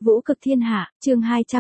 Vũ cực thiên hạ, chương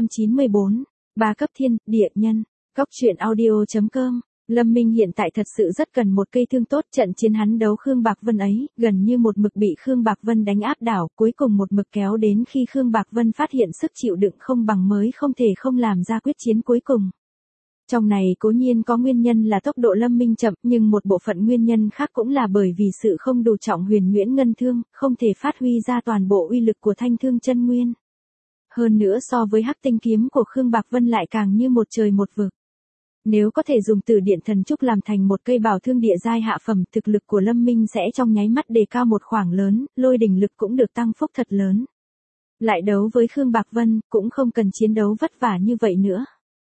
294. Ba cấp thiên, địa nhân. Góc truyện audio.com. Lâm Minh hiện tại thật sự rất cần một cây thương tốt, trận chiến hắn đấu Khương Bạc Vân ấy, gần như một mực bị Khương Bạc Vân đánh áp đảo, cuối cùng một mực kéo đến khi Khương Bạc Vân phát hiện sức chịu đựng không bằng mới không thể không làm ra quyết chiến cuối cùng. Trong này cố nhiên có nguyên nhân là tốc độ Lâm Minh chậm, nhưng một bộ phận nguyên nhân khác cũng là bởi vì sự không đủ trọng huyền nguyễn ngân thương, không thể phát huy ra toàn bộ uy lực của thanh thương chân nguyên. Hơn nữa so với hắc tinh kiếm của Khương Bạc Vân lại càng như một trời một vực. Nếu có thể dùng Tử Điện Thần Trúc làm thành một cây bảo thương địa giai hạ phẩm, thực lực của Lâm Minh sẽ trong nháy mắt đề cao một khoảng lớn, lôi đỉnh lực cũng được tăng phúc thật lớn. Lại đấu với Khương Bạc Vân, cũng không cần chiến đấu vất vả như vậy nữa.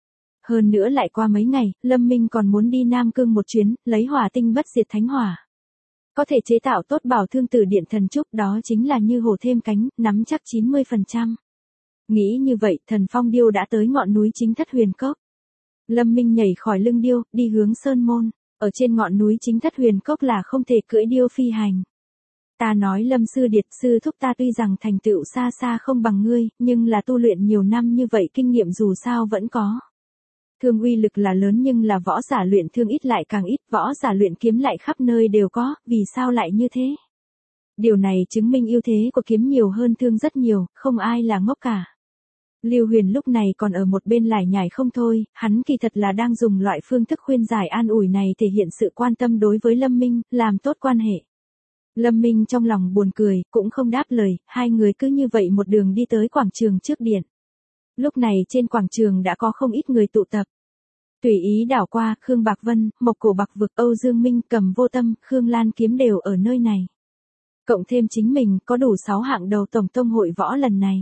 Hơn nữa lại qua mấy ngày, Lâm Minh còn muốn đi Nam Cương một chuyến, lấy hỏa tinh bất diệt thánh hỏa. Có thể chế tạo tốt bảo thương Tử Điện Thần Trúc, đó chính là như hổ thêm cánh, nắm chắc 90%. Nghĩ như vậy, Thần Phong Điêu đã tới ngọn núi Chính Thất Huyền Cốc. Lâm Minh nhảy khỏi lưng điêu, đi hướng Sơn Môn. Ở trên ngọn núi Chính Thất Huyền Cốc là không thể cưỡi điêu phi hành. Ta nói Lâm sư điệt, sư thúc ta tuy rằng thành tựu xa xa không bằng ngươi, nhưng là tu luyện nhiều năm như vậy kinh nghiệm dù sao vẫn có. Thương uy lực là lớn nhưng là võ giả luyện thương ít lại càng ít, võ giả luyện kiếm lại khắp nơi đều có, vì sao lại như thế? Điều này chứng minh ưu thế của kiếm nhiều hơn thương rất nhiều, không ai là ngốc cả. Lưu Huyền lúc này còn ở một bên lải nhải không thôi, hắn kỳ thật là đang dùng loại phương thức khuyên giải an ủi này thể hiện sự quan tâm đối với Lâm Minh, làm tốt quan hệ. Lâm Minh trong lòng buồn cười, cũng không đáp lời, hai người cứ như vậy một đường đi tới quảng trường trước điện. Lúc này trên quảng trường đã có không ít người tụ tập. Tùy ý đảo qua, Khương Bạc Vân, Mộc Cổ Bạc Vực, Âu Dương Minh, Cầm Vô Tâm, Khương Lan Kiếm đều ở nơi này. Cộng thêm chính mình, có đủ 6 hạng đầu tổng tông hội võ lần này.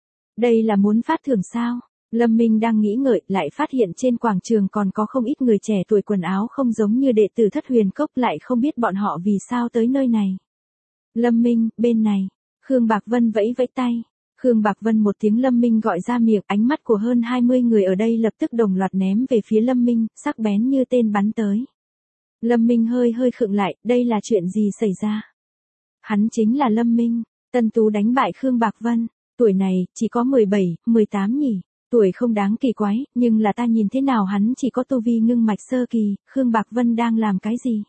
Đây là muốn phát thưởng sao? Lâm Minh đang nghĩ ngợi, lại phát hiện trên quảng trường còn có không ít người trẻ tuổi quần áo không giống như đệ tử Thất Huyền Cốc, lại không biết bọn họ vì sao tới nơi này. Lâm Minh, bên này. Khương Bạc Vân vẫy vẫy tay. Khương Bạc Vân một tiếng Lâm Minh gọi ra miệng, ánh mắt của hơn 20 người ở đây lập tức đồng loạt ném về phía Lâm Minh, sắc bén như tên bắn tới. Lâm Minh hơi khựng lại, đây là chuyện gì xảy ra? Hắn chính là Lâm Minh, Tân Tú đánh bại Khương Bạc Vân. Tuổi này, chỉ có 17, 18 nhỉ, tuổi không đáng kỳ quái, nhưng là ta nhìn thế nào hắn chỉ có tu vi ngưng mạch sơ kỳ, Khương Bạc Vân đang làm cái gì?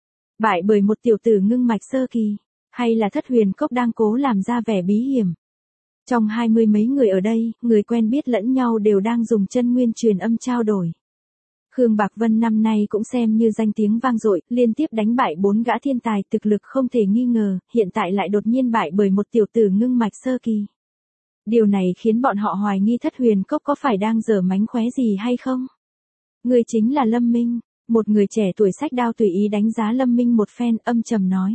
Bại bởi một tiểu tử ngưng mạch sơ kỳ, hay là Thất Huyền Cốc đang cố làm ra vẻ bí hiểm? Trong 20 mấy người ở đây, người quen biết lẫn nhau đều đang dùng chân nguyên truyền âm trao đổi. Khương Bạc Vân năm nay cũng xem như danh tiếng vang dội, liên tiếp đánh bại 4 gã thiên tài thực lực không thể nghi ngờ, hiện tại lại đột nhiên bại bởi một tiểu tử ngưng mạch sơ kỳ. Điều này khiến bọn họ hoài nghi Thất Huyền Cốc có phải đang giở mánh khóe gì hay không? Người chính là Lâm Minh, một người trẻ tuổi xách đao tùy ý đánh giá Lâm Minh một phen, âm trầm nói.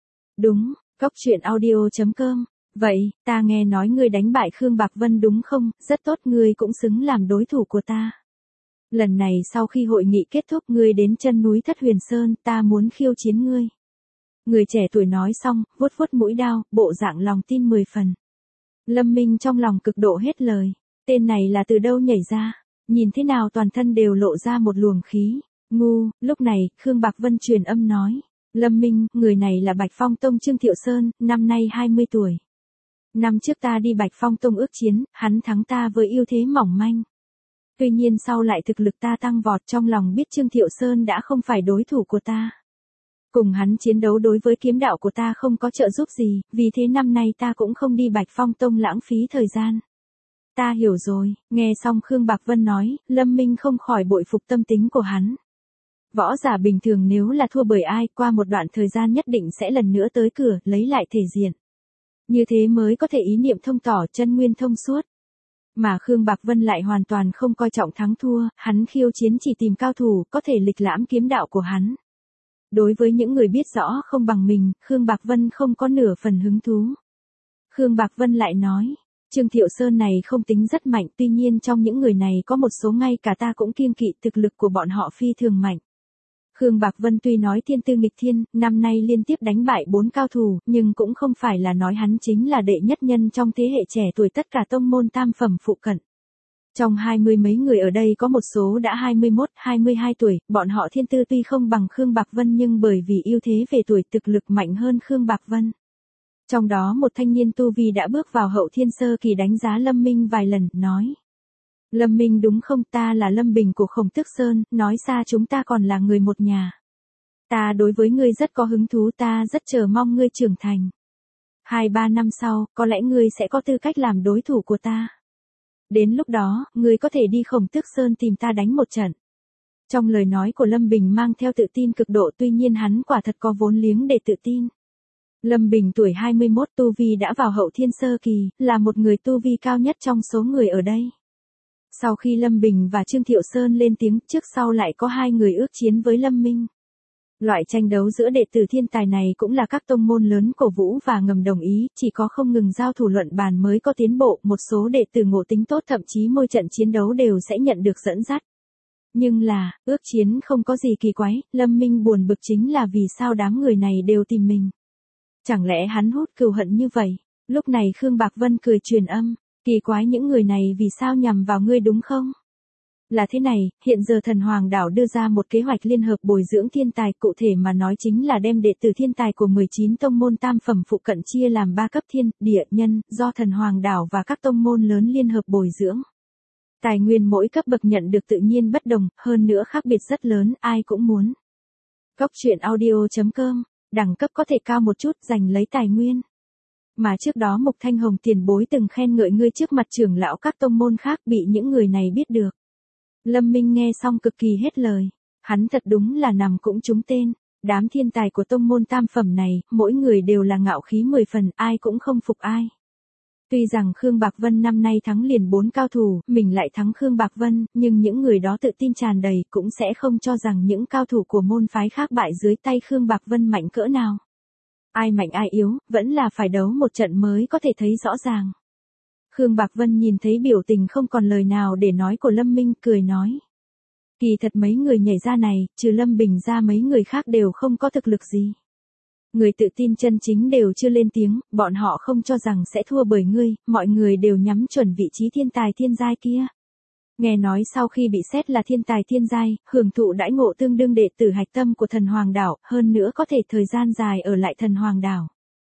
Đúng, Góc truyện audio.com. Vậy, ta nghe nói ngươi đánh bại Khương Bạc Vân đúng không? Rất tốt, ngươi cũng xứng làm đối thủ của ta. Lần này sau khi hội nghị kết thúc ngươi đến chân núi Thất Huyền Sơn, ta muốn khiêu chiến ngươi. Người trẻ tuổi nói xong, vuốt vuốt mũi đao, bộ dạng lòng tin 10 phần. Lâm Minh trong lòng cực độ hết lời. Tên này là từ đâu nhảy ra? Nhìn thế nào toàn thân đều lộ ra một luồng khí. Ngu, lúc này, Khương Bạc Vân truyền âm nói. Lâm Minh, người này là Bạch Phong Tông Trương Thiệu Sơn, năm nay 20 tuổi. Năm trước ta đi Bạch Phong Tông ước chiến, hắn thắng ta với ưu thế mỏng manh. Tuy nhiên sau lại thực lực ta tăng vọt, trong lòng biết Trương Thiệu Sơn đã không phải đối thủ của ta. Cùng hắn chiến đấu đối với kiếm đạo của ta không có trợ giúp gì, vì thế năm nay ta cũng không đi Bạch Phong Tông lãng phí thời gian. Ta hiểu rồi, nghe xong Khương Bạc Vân nói, Lâm Minh không khỏi bội phục tâm tính của hắn. Võ giả bình thường nếu là thua bởi ai, qua một đoạn thời gian nhất định sẽ lần nữa tới cửa, lấy lại thể diện. Như thế mới có thể ý niệm thông tỏ, chân nguyên thông suốt. Mà Khương Bạc Vân lại hoàn toàn không coi trọng thắng thua, hắn khiêu chiến chỉ tìm cao thủ, có thể lịch lãm kiếm đạo của hắn. Đối với những người biết rõ không bằng mình, Khương Bạc Vân không có nửa phần hứng thú. Khương Bạc Vân lại nói, Trương Thiệu Sơn này không tính rất mạnh, tuy nhiên trong những người này có một số ngay cả ta cũng kiêng kỵ, thực lực của bọn họ phi thường mạnh. Khương Bạc Vân tuy nói thiên tư nghịch thiên, năm nay liên tiếp đánh bại 4 cao thủ, nhưng cũng không phải là nói hắn chính là đệ nhất nhân trong thế hệ trẻ tuổi tất cả tông môn tam phẩm phụ cận. Trong 20 mấy người ở đây có một số đã 21, 22 tuổi, bọn họ thiên tư tuy không bằng Khương Bạc Vân nhưng bởi vì ưu thế về tuổi thực lực mạnh hơn Khương Bạc Vân. Trong đó một thanh niên tu vi đã bước vào hậu thiên sơ kỳ đánh giá Lâm Minh vài lần, nói. Lâm Minh đúng không, ta là Lâm Bình của Khổng Tước Sơn, nói xa chúng ta còn là người một nhà. Ta đối với ngươi rất có hứng thú, ta rất chờ mong ngươi trưởng thành. 2-3 năm sau, có lẽ ngươi sẽ có tư cách làm đối thủ của ta. Đến lúc đó, ngươi có thể đi Khổng Tước Sơn tìm ta đánh một trận. Trong lời nói của Lâm Bình mang theo tự tin cực độ, tuy nhiên hắn quả thật có vốn liếng để tự tin. Lâm Bình tuổi 21 tu vi đã vào hậu thiên sơ kỳ, là một người tu vi cao nhất trong số người ở đây. Sau khi Lâm Bình và Trương Thiệu Sơn lên tiếng, trước sau lại có 2 người ước chiến với Lâm Minh. Loại tranh đấu giữa đệ tử thiên tài này cũng là các tông môn lớn cổ vũ và ngầm đồng ý, chỉ có không ngừng giao thủ luận bàn mới có tiến bộ, một số đệ tử ngộ tính tốt thậm chí mỗi trận chiến đấu đều sẽ nhận được dẫn dắt. Nhưng là, ước chiến không có gì kỳ quái, Lâm Minh buồn bực chính là vì sao đám người này đều tìm mình. Chẳng lẽ hắn hút cừu hận như vậy? Lúc này Khương Bạc Vân cười truyền âm, kỳ quái những người này vì sao nhằm vào ngươi đúng không? Là thế này, hiện giờ Thần Hoàng Đảo đưa ra một kế hoạch liên hợp bồi dưỡng thiên tài, cụ thể mà nói chính là đem đệ tử thiên tài của 19 tông môn tam phẩm phụ cận chia làm 3 cấp thiên, địa, nhân, do Thần Hoàng Đảo và các tông môn lớn liên hợp bồi dưỡng. Tài nguyên mỗi cấp bậc nhận được tự nhiên bất đồng, hơn nữa khác biệt rất lớn, ai cũng muốn. Cóc truyện audio.com, đẳng cấp có thể cao một chút, giành lấy tài nguyên. Mà trước đó Mục Thanh Hồng tiền bối từng khen ngợi ngươi trước mặt trưởng lão các tông môn khác, bị những người này biết được. Lâm Minh nghe xong cực kỳ hết lời. Hắn thật đúng là nằm cũng trúng tên. Đám thiên tài của tông môn tam phẩm này, mỗi người đều là ngạo khí 10 phần, ai cũng không phục ai. Tuy rằng Khương Bạc Vân năm nay thắng liền 4 cao thủ, mình lại thắng Khương Bạc Vân, nhưng những người đó tự tin tràn đầy, cũng sẽ không cho rằng những cao thủ của môn phái khác bại dưới tay Khương Bạc Vân mạnh cỡ nào. Ai mạnh ai yếu, vẫn là phải đấu một trận mới có thể thấy rõ ràng. Khương Bạc Vân nhìn thấy biểu tình không còn lời nào để nói của Lâm Minh, cười nói. Kỳ thật mấy người nhảy ra này, trừ Lâm Bình ra mấy người khác đều không có thực lực gì. Người tự tin chân chính đều chưa lên tiếng, bọn họ không cho rằng sẽ thua bởi ngươi, mọi người đều nhắm chuẩn vị trí thiên tài thiên giai kia. Nghe nói sau khi bị xét là thiên tài thiên giai, hưởng thụ đãi ngộ tương đương đệ tử hạch tâm của Thần Hoàng Đảo, hơn nữa có thể thời gian dài ở lại Thần Hoàng Đảo.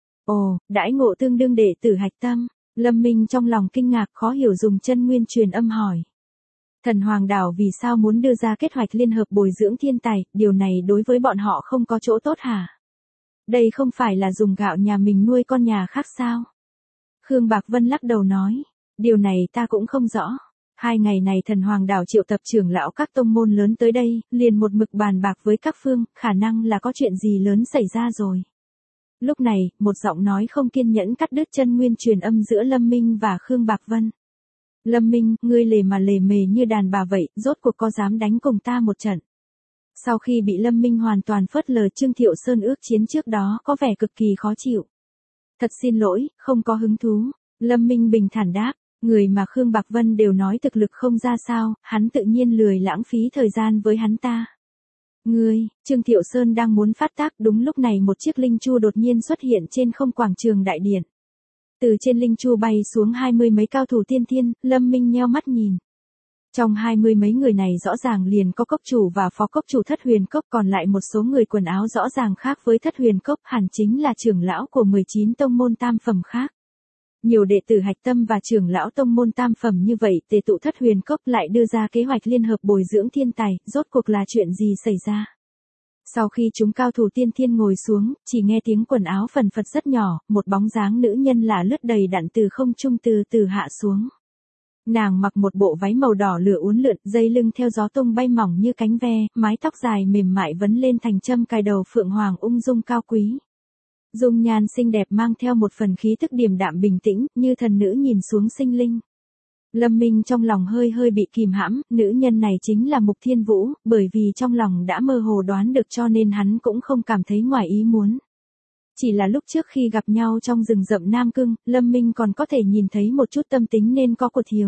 Ồ, đãi ngộ tương đương đệ tử hạch tâm. Lâm Minh trong lòng kinh ngạc khó hiểu dùng chân nguyên truyền âm hỏi. Thần Hoàng Đảo vì sao muốn đưa ra kế hoạch liên hợp bồi dưỡng thiên tài, điều này đối với bọn họ không có chỗ tốt hả? Đây không phải là dùng gạo nhà mình nuôi con nhà khác sao? Khương Bạc Vân lắc đầu nói, điều này ta cũng không rõ. 2 ngày này Thần Hoàng Đảo triệu tập trưởng lão các tông môn lớn tới đây, liền một mực bàn bạc với các phương, khả năng là có chuyện gì lớn xảy ra rồi. Lúc này, một giọng nói không kiên nhẫn cắt đứt chân nguyên truyền âm giữa Lâm Minh và Khương Bạc Vân. Lâm Minh, ngươi lề mà lề mề như đàn bà vậy, rốt cuộc có dám đánh cùng ta một trận? Sau khi bị Lâm Minh hoàn toàn phớt lờ, Trương Thiệu Sơn ước chiến trước đó có vẻ cực kỳ khó chịu. Thật xin lỗi, không có hứng thú. Lâm Minh bình thản đáp, người mà Khương Bạc Vân đều nói thực lực không ra sao, hắn tự nhiên lười lãng phí thời gian với hắn ta. Ngươi, Trương Thiệu Sơn đang muốn phát tác, đúng lúc này một chiếc linh chu đột nhiên xuất hiện trên không quảng trường đại điện. Từ trên linh chu bay xuống 20 mấy cao thủ tiên thiên, Lâm Minh nheo mắt nhìn. Trong 20 mấy người này rõ ràng liền có cốc chủ và phó cốc chủ Thất Huyền Cốc, còn lại một số người quần áo rõ ràng khác với Thất Huyền Cốc, hẳn chính là trưởng lão của 19 tông môn tam phẩm khác. Nhiều đệ tử hạch tâm và trưởng lão tông môn tam phẩm như vậy, tề tụ Thất Huyền Cốc lại đưa ra kế hoạch liên hợp bồi dưỡng thiên tài, rốt cuộc là chuyện gì xảy ra? Sau khi chúng cao thủ tiên thiên ngồi xuống, chỉ nghe tiếng quần áo phần phật rất nhỏ, một bóng dáng nữ nhân lả lướt đầy đặn từ không trung từ từ hạ xuống. Nàng mặc một bộ váy màu đỏ lửa uốn lượn, dây lưng theo gió tung bay mỏng như cánh ve, mái tóc dài mềm mại vấn lên thành châm cài đầu phượng hoàng ung dung cao quý. Dung nhan xinh đẹp mang theo một phần khí thức điềm đạm bình tĩnh, như thần nữ nhìn xuống sinh linh. Lâm Minh trong lòng hơi hơi bị kìm hãm, nữ nhân này chính là Mục Thiên Vũ, bởi vì trong lòng đã mơ hồ đoán được cho nên hắn cũng không cảm thấy ngoài ý muốn. Chỉ là lúc trước khi gặp nhau trong rừng rậm Nam Cưng, Lâm Minh còn có thể nhìn thấy một chút tâm tính nên có của thiếu.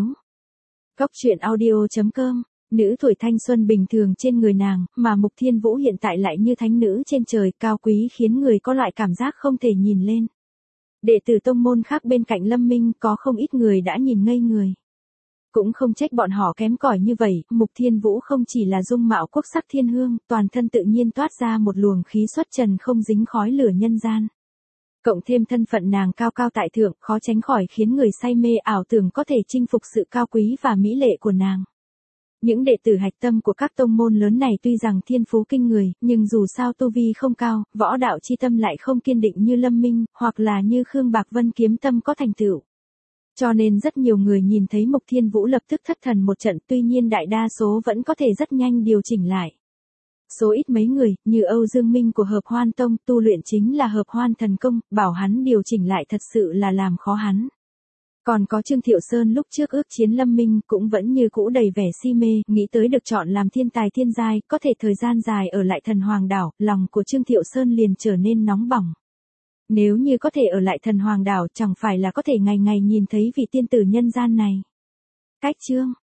Cóc truyện audio.com, nữ tuổi thanh xuân bình thường trên người nàng, mà Mục Thiên Vũ hiện tại lại như thánh nữ trên trời, cao quý khiến người có loại cảm giác không thể nhìn lên. Đệ tử tông môn khác bên cạnh Lâm Minh có không ít người đã nhìn ngây người. Cũng không trách bọn họ kém cỏi như vậy, Mục Thiên Vũ không chỉ là dung mạo quốc sắc thiên hương, toàn thân tự nhiên toát ra một luồng khí xuất trần không dính khói lửa nhân gian. Cộng thêm thân phận nàng cao cao tại thượng, khó tránh khỏi khiến người say mê ảo tưởng có thể chinh phục sự cao quý và mỹ lệ của nàng. Những đệ tử hạch tâm của các tông môn lớn này tuy rằng thiên phú kinh người, nhưng dù sao tu vi không cao, võ đạo chi tâm lại không kiên định như Lâm Minh, hoặc là như Khương Bạc Vân kiếm tâm có thành tựu. Cho nên rất nhiều người nhìn thấy Mục Thiên Vũ lập tức thất thần một trận, tuy nhiên đại đa số vẫn có thể rất nhanh điều chỉnh lại. Số ít mấy người, như Âu Dương Minh của Hợp Hoan Tông, tu luyện chính là Hợp Hoan thần công, bảo hắn điều chỉnh lại thật sự là làm khó hắn. Còn có Trương Thiệu Sơn lúc trước ước chiến Lâm Minh cũng vẫn như cũ đầy vẻ si mê, nghĩ tới được chọn làm thiên tài thiên giai, có thể thời gian dài ở lại Thần Hoàng Đảo, lòng của Trương Thiệu Sơn liền trở nên nóng bỏng. Nếu như có thể ở lại Thần Hoàng Đảo chẳng phải là có thể ngày ngày nhìn thấy vị tiên tử nhân gian này. Cách chương